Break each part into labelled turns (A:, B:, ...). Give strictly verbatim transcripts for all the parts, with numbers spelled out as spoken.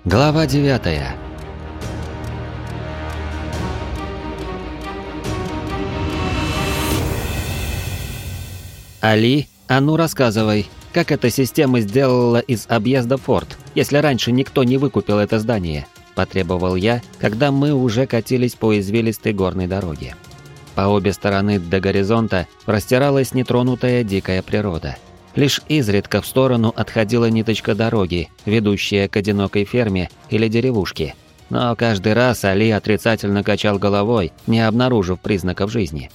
A: Глава девятая. Али, а ну рассказывай, как эта система сделала из объезда форт, если раньше никто не выкупил это здание? Потребовал я, когда мы уже катились по извилистой горной дороге. По обе стороны до горизонта простиралась нетронутая дикая природа. Лишь изредка в сторону отходила ниточка дороги, ведущая к одинокой ферме или деревушке. Но каждый раз Али отрицательно качал головой, не обнаружив признаков жизни.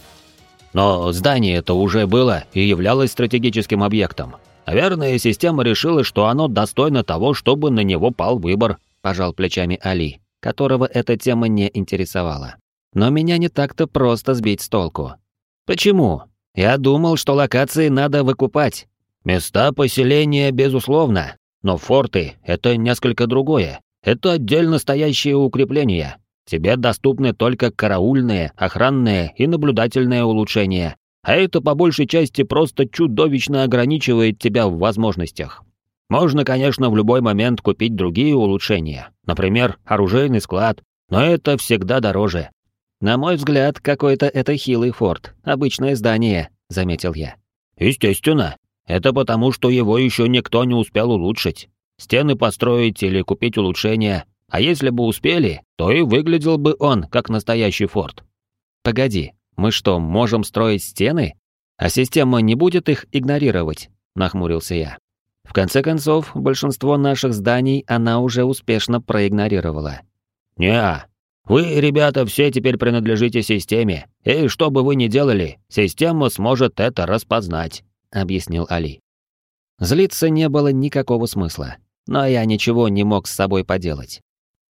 B: Но здание-то уже было и являлось стратегическим объектом. Наверное, система решила, что оно достойно того, чтобы на него пал выбор,
A: пожал плечами Али, которого эта тема не интересовала. Но меня не так-то просто сбить с толку. Почему? Я думал, что локации надо выкупать.
B: Места поселения, безусловно, но форты — это несколько другое. Это отдельно стоящие укрепления. Тебе доступны только караульные, охранные и наблюдательные улучшения. А это по большей части просто чудовищно ограничивает тебя в возможностях. Можно, конечно, в любой момент купить другие улучшения, например, оружейный склад, но это всегда дороже.
A: На мой взгляд, какой-то это хилый форт, обычное здание, заметил я.
B: Естественно. Это потому, что его еще никто не успел улучшить. Стены построить или купить улучшения. А если бы успели, то и выглядел бы он как настоящий форт.
A: Погоди, мы что, можем строить стены? А система не будет их игнорировать? Нахмурился я. В конце концов, большинство наших зданий она уже успешно проигнорировала.
B: Неа. Вы, ребята, все теперь принадлежите системе. И что бы вы ни делали, система сможет это распознать.
A: — объяснил Али. Злиться не было никакого смысла, но я ничего не мог с собой поделать.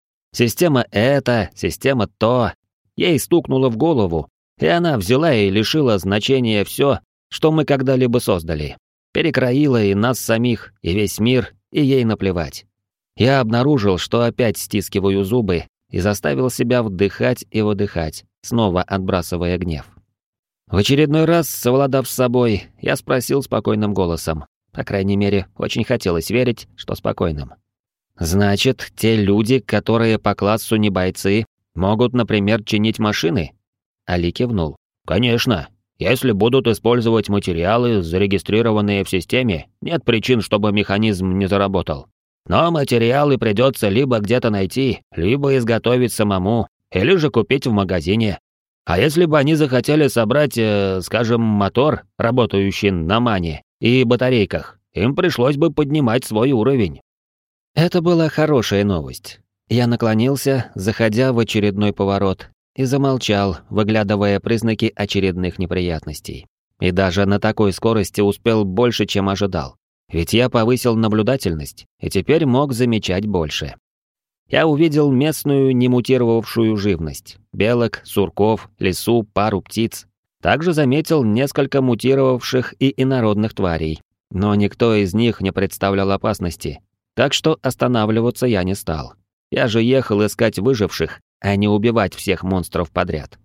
A: Система это, система то, ей стукнуло в голову, и она взяла и лишила значения все, что мы когда-либо создали. Перекроила и нас самих, и весь мир, и ей наплевать. Я обнаружил, что опять стискиваю зубы, и заставил себя вдыхать и выдыхать, снова отбрасывая гнев. В очередной раз, совладав с собой, я спросил спокойным голосом. По крайней мере, очень хотелось верить, что спокойным. «Значит, те люди, которые по классу не бойцы, могут, например, чинить машины?» Али кивнул.
B: «Конечно. Если будут использовать материалы, зарегистрированные в системе, нет причин, чтобы механизм не заработал. Но материалы придется либо где-то найти, либо изготовить самому, или же купить в магазине. А если бы они захотели собрать, э, скажем, мотор, работающий на мане и батарейках, им пришлось бы поднимать свой уровень».
A: Это была хорошая новость. Я наклонился, заходя в очередной поворот, и замолчал, выглядывая признаки очередных неприятностей. И даже на такой скорости успел больше, чем ожидал. Ведь я повысил наблюдательность, и теперь мог замечать больше. Я увидел местную немутировавшую живность. Белок, сурков, лису, пару птиц. Также заметил несколько мутировавших и инородных тварей. Но никто из них не представлял опасности. Так что останавливаться я не стал. Я же ехал искать выживших, а не убивать всех монстров подряд.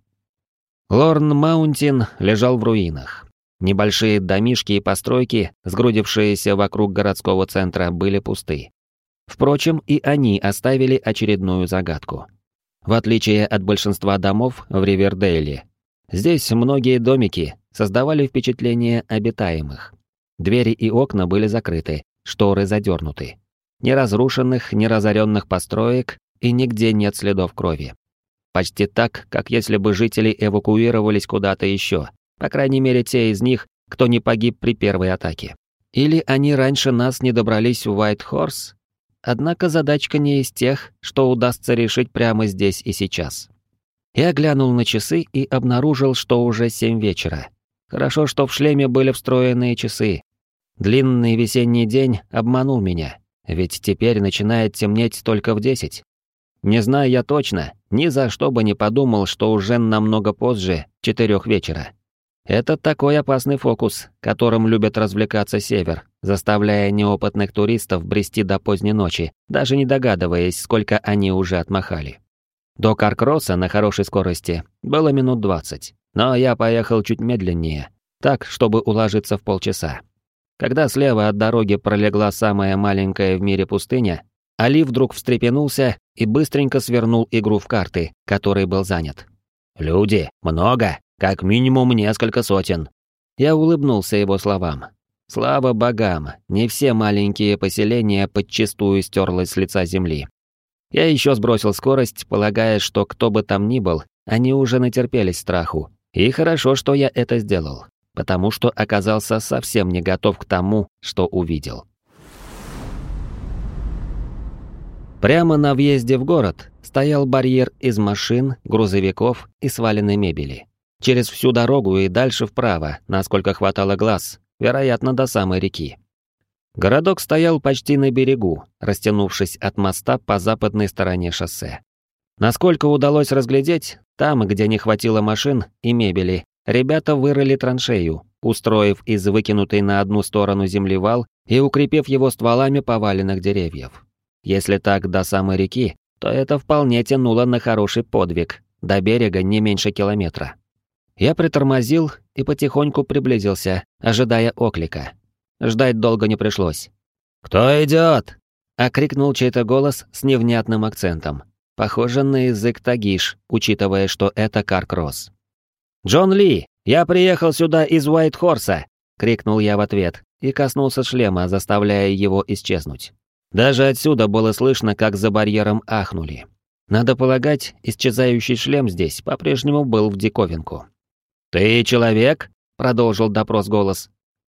A: Лорн-Маунтин лежал в руинах. Небольшие домишки и постройки, сгрудившиеся вокруг городского центра, были пусты. Впрочем, и они оставили очередную загадку. В отличие от большинства домов в Ривердейле, здесь многие домики создавали впечатление обитаемых. Двери и окна были закрыты, шторы задернуты. Ни разрушенных, ни разоренных построек, и нигде нет следов крови. Почти так, как если бы жители эвакуировались куда-то еще, по крайней мере те из них, кто не погиб при первой атаке. Или они раньше нас не добрались в Уайт-Хорс? Однако задачка не из тех, что удастся решить прямо здесь и сейчас. Я глянул на часы и обнаружил, что уже семь вечера. Хорошо, что в шлеме были встроенные часы. Длинный весенний день обманул меня, ведь теперь начинает темнеть только в десять. Не зная я точно, ни за что бы не подумал, что уже намного позже четырех вечера. Это такой опасный фокус, которым любят развлекаться Север, заставляя неопытных туристов брести до поздней ночи, даже не догадываясь, сколько они уже отмахали. До Каркросса на хорошей скорости было минут двадцать, но я поехал чуть медленнее, так, чтобы уложиться в полчаса. Когда слева от дороги пролегла самая маленькая в мире пустыня, Али вдруг встрепенулся и быстренько свернул игру в карты, которой был занят.
B: «Люди, много, как минимум несколько сотен».
A: Я улыбнулся его словам. Слава богам, не все маленькие поселения подчистую стерлось с лица земли. Я еще сбросил скорость, полагая, что кто бы там ни был, они уже натерпелись страху. И хорошо, что я это сделал, потому что оказался совсем не готов к тому, что увидел. Прямо на въезде в город стоял барьер из машин, грузовиков и сваленной мебели. Через всю дорогу и дальше вправо, насколько хватало глаз, вероятно, до самой реки. Городок стоял почти на берегу, растянувшись от моста по западной стороне шоссе. Насколько удалось разглядеть, там, где не хватило машин и мебели, ребята вырыли траншею, устроив из выкинутой на одну сторону земли вал и укрепив его стволами поваленных деревьев. Если так до самой реки, то это вполне тянуло на хороший подвиг, до берега не меньше километра. Я притормозил и потихоньку приблизился, ожидая оклика. Ждать долго не пришлось.
B: «Кто идет?»
A: — окрикнул чей-то голос с невнятным акцентом. Похоже на язык тагиш, учитывая, что это Каркросс.
B: «Джон Ли, я приехал сюда из Уайт-Хорса!» — крикнул я в ответ и коснулся шлема, заставляя его исчезнуть. Даже отсюда было слышно, как за барьером ахнули. Надо полагать, исчезающий шлем здесь по-прежнему был в диковинку. «Ты человек?»
A: — продолжил допрос голос.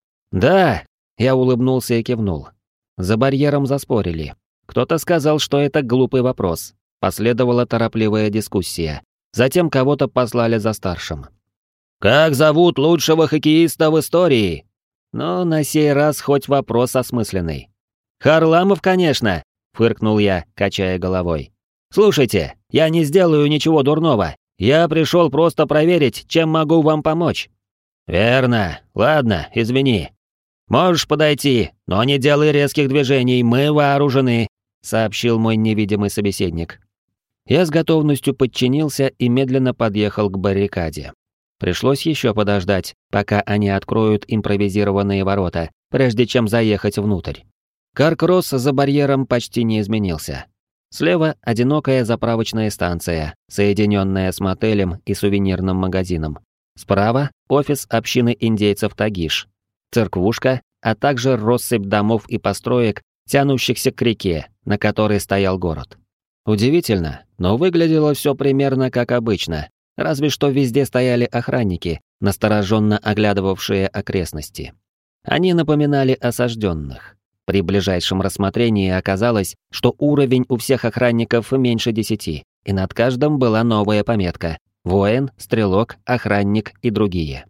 B: «Да»,
A: — я улыбнулся и кивнул. За барьером заспорили. Кто-то сказал, что это глупый вопрос. Последовала торопливая дискуссия. Затем кого-то послали за старшим.
B: «Как зовут лучшего хоккеиста в истории?»
A: Но на сей раз хоть вопрос осмысленный.
B: «Харламов, конечно», — фыркнул я, качая головой. «Слушайте, я не сделаю ничего дурного. Я пришел просто проверить, чем могу вам помочь». «Верно. Ладно, извини. Можешь подойти, но не делай резких движений, мы вооружены», — сообщил мой невидимый собеседник.
A: Я с готовностью подчинился и медленно подъехал к баррикаде. Пришлось еще подождать, пока они откроют импровизированные ворота, прежде чем заехать внутрь. Каркросс за барьером почти не изменился. Слева одинокая заправочная станция, соединенная с мотелем и сувенирным магазином. Справа офис общины индейцев Тагиш, церквушка, а также россыпь домов и построек, тянущихся к реке, на которой стоял город. Удивительно, но выглядело все примерно как обычно, разве что везде стояли охранники, настороженно оглядывавшие окрестности. Они напоминали осажденных. При ближайшем рассмотрении оказалось, что уровень у всех охранников меньше десяти, и над каждым была новая пометка: воин, стрелок, охранник и другие.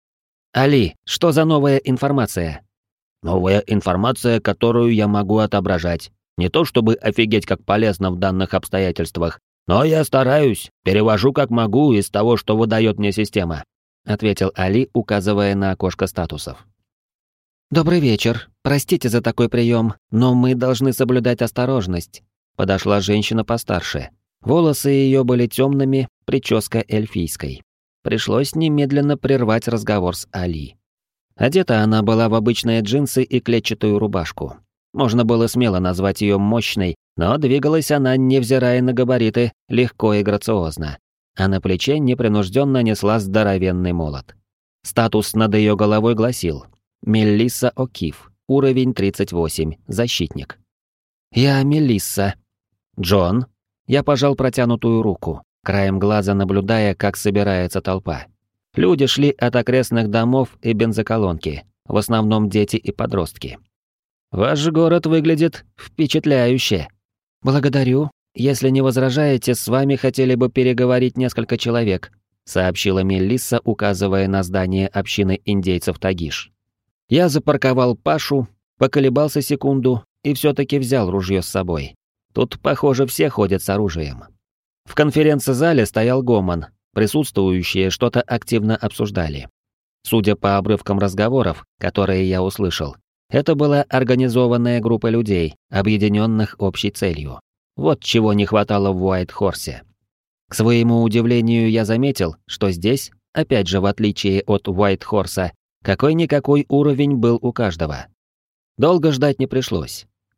A: «Али, что за новая информация?»
B: «Новая информация, которую я могу отображать. Не то чтобы офигеть как полезно в данных обстоятельствах, но я стараюсь, перевожу как могу из того, что выдает мне система», — ответил Али, указывая на окошко статусов.
A: «Добрый вечер. Простите за такой прием, но мы должны соблюдать осторожность». Подошла женщина постарше. Волосы ее были темными, прическа эльфийской. Пришлось немедленно прервать разговор с Али. Одета она была в обычные джинсы и клетчатую рубашку. Можно было смело назвать ее мощной, но двигалась она, невзирая на габариты, легко и грациозно. А на плече непринужденно несла здоровенный молот. Статус над ее головой гласил: Мелисса О'Кифф, уровень тридцать восемь, защитник. «Я Мелисса». «Джон?» Я пожал протянутую руку, краем глаза наблюдая, как собирается толпа. Люди шли от окрестных домов и бензоколонки, в основном дети и подростки. «Ваш город выглядит впечатляюще». «Благодарю. Если не возражаете, с вами хотели бы переговорить несколько человек», сообщила Мелисса, указывая на здание общины индейцев Тагиш. Я запарковал Пашу, поколебался секунду и все-таки взял ружье с собой. Тут, похоже, все ходят с оружием. В конференц-зале стоял гомон, присутствующие что-то активно обсуждали. Судя по обрывкам разговоров, которые я услышал, это была организованная группа людей, объединенных общей целью. Вот чего не хватало в Уайт-Хорсе. К своему удивлению, я заметил, что здесь, опять же в отличие от Уайт-Хорса, какой-никакой уровень был у каждого. Долго ждать не пришлось.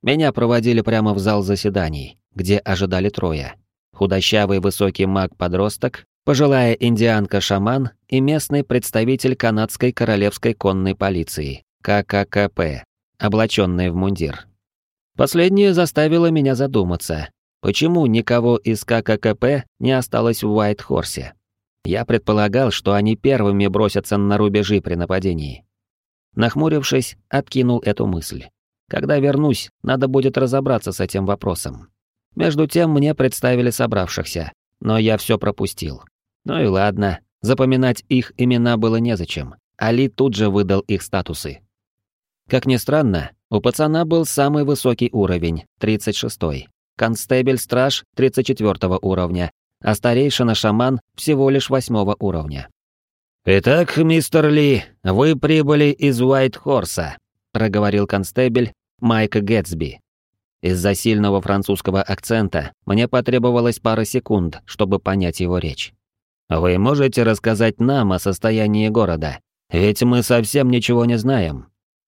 A: Меня проводили прямо в зал заседаний, где ожидали трое. Худощавый высокий маг-подросток, пожилая индианка-шаман и местный представитель канадской королевской конной полиции, ка ка ка пэ, облаченный в мундир. Последнее заставило меня задуматься, почему никого из ка ка ка пэ не осталось в Уайт-Хорсе. Я предполагал, что они первыми бросятся на рубежи при нападении. Нахмурившись, откинул эту мысль. Когда вернусь, надо будет разобраться с этим вопросом. Между тем мне представили собравшихся, но я все пропустил. Ну и ладно, запоминать их имена было незачем. Али тут же выдал их статусы. Как ни странно, у пацана был самый высокий уровень, тридцать шестой. Констебель-страж тридцать четвёртого уровня, а старейшина-шаман всего лишь восьмого уровня.
B: «Итак, мистер Ли, вы прибыли из Уайт-Хорса», проговорил констебель Майк Гэтсби. Из-за сильного французского акцента мне потребовалось пара секунд, чтобы понять его речь. «Вы можете рассказать нам о состоянии города? Ведь мы совсем ничего не знаем».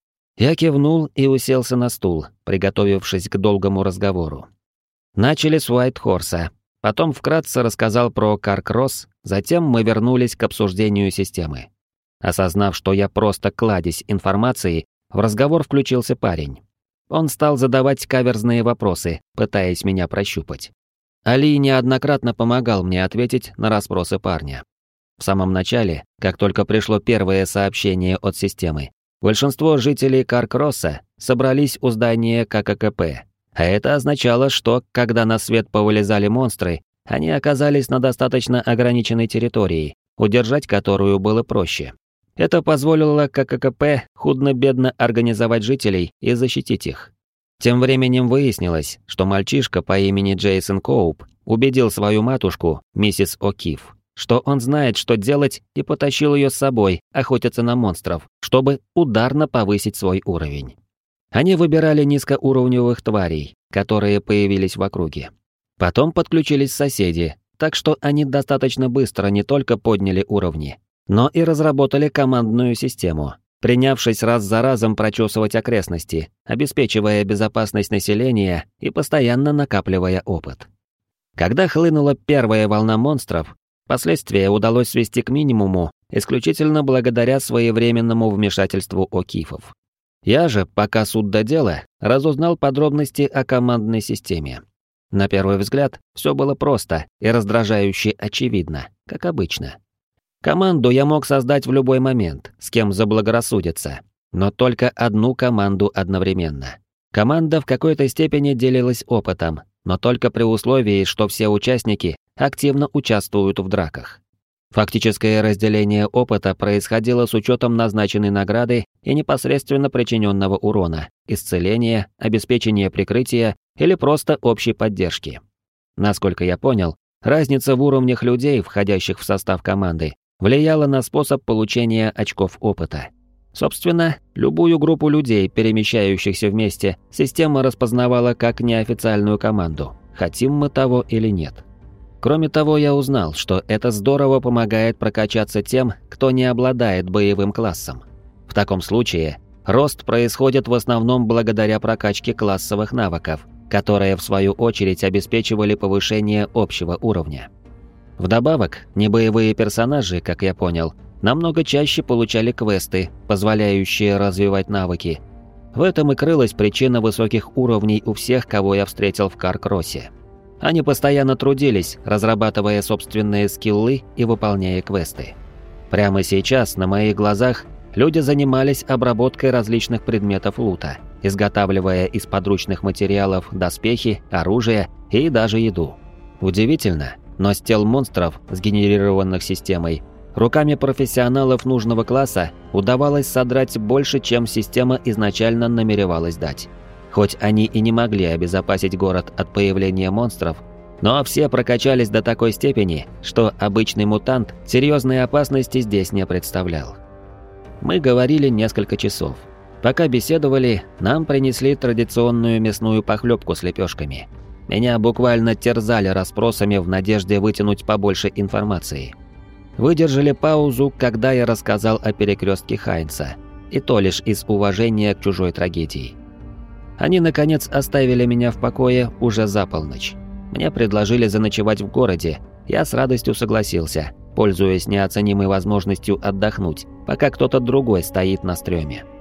A: Я кивнул и уселся на стул, приготовившись к долгому разговору. Начали с Уайт-Хорса, потом вкратце рассказал про Каркросс, затем мы вернулись к обсуждению системы. Осознав, что я просто кладезь информации, в разговор включился парень. Он стал задавать каверзные вопросы, пытаясь меня прощупать. Али неоднократно помогал мне ответить на расспросы парня. В самом начале, как только пришло первое сообщение от системы, большинство жителей Каркросса собрались у здания ка ка ка пэ, а это означало, что, когда на свет повылезали монстры, они оказались на достаточно ограниченной территории, удержать которую было проще. Это позволило ка ка ка пэ худо-бедно организовать жителей и защитить их. Тем временем выяснилось, что мальчишка по имени Джейсон Коуп убедил свою матушку, миссис О'Кифф, что он знает, что делать, и потащил ее с собой охотиться на монстров, чтобы ударно повысить свой уровень. Они выбирали низкоуровневых тварей, которые появились в округе. Потом подключились соседи, так что они достаточно быстро не только подняли уровни, но и разработали командную систему, принявшись раз за разом прочесывать окрестности, обеспечивая безопасность населения и постоянно накапливая опыт. Когда хлынула первая волна монстров, последствия удалось свести к минимуму исключительно благодаря своевременному вмешательству О'Киффов. Я же, пока суд до дела, разузнал подробности о командной системе. На первый взгляд, все было просто и раздражающе очевидно, как обычно. Команду я мог создать в любой момент, с кем заблагорассудится, но только одну команду одновременно. Команда в какой-то степени делилась опытом, но только при условии, что все участники активно участвуют в драках. Фактическое разделение опыта происходило с учетом назначенной награды и непосредственно причиненного урона, исцеления, обеспечения прикрытия или просто общей поддержки. Насколько я понял, разница в уровнях людей, входящих в состав команды, влияла на способ получения очков опыта. Собственно, любую группу людей, перемещающихся вместе, система распознавала как неофициальную команду, хотим мы того или нет. Кроме того, я узнал, что это здорово помогает прокачаться тем, кто не обладает боевым классом. В таком случае, рост происходит в основном благодаря прокачке классовых навыков, которые в свою очередь обеспечивали повышение общего уровня. Вдобавок, небоевые персонажи, как я понял, намного чаще получали квесты, позволяющие развивать навыки. В этом и крылась причина высоких уровней у всех, кого я встретил в Каркроссе. Они постоянно трудились, разрабатывая собственные скиллы и выполняя квесты. Прямо сейчас, на моих глазах, люди занимались обработкой различных предметов лута, изготавливая из подручных материалов доспехи, оружие и даже еду. Удивительно, но с тел монстров, сгенерированных системой, руками профессионалов нужного класса удавалось содрать больше, чем система изначально намеревалась дать. Хоть они и не могли обезопасить город от появления монстров, но все прокачались до такой степени, что обычный мутант серьезной опасности здесь не представлял. Мы говорили несколько часов. Пока беседовали, нам принесли традиционную мясную похлебку с лепешками. Меня буквально терзали расспросами в надежде вытянуть побольше информации. Выдержали паузу, когда я рассказал о перекрестке Хайнца, и то лишь из уважения к чужой трагедии. Они, наконец, оставили меня в покое уже за полночь. Мне предложили заночевать в городе, я с радостью согласился, пользуясь неоценимой возможностью отдохнуть, пока кто-то другой стоит на стрёме.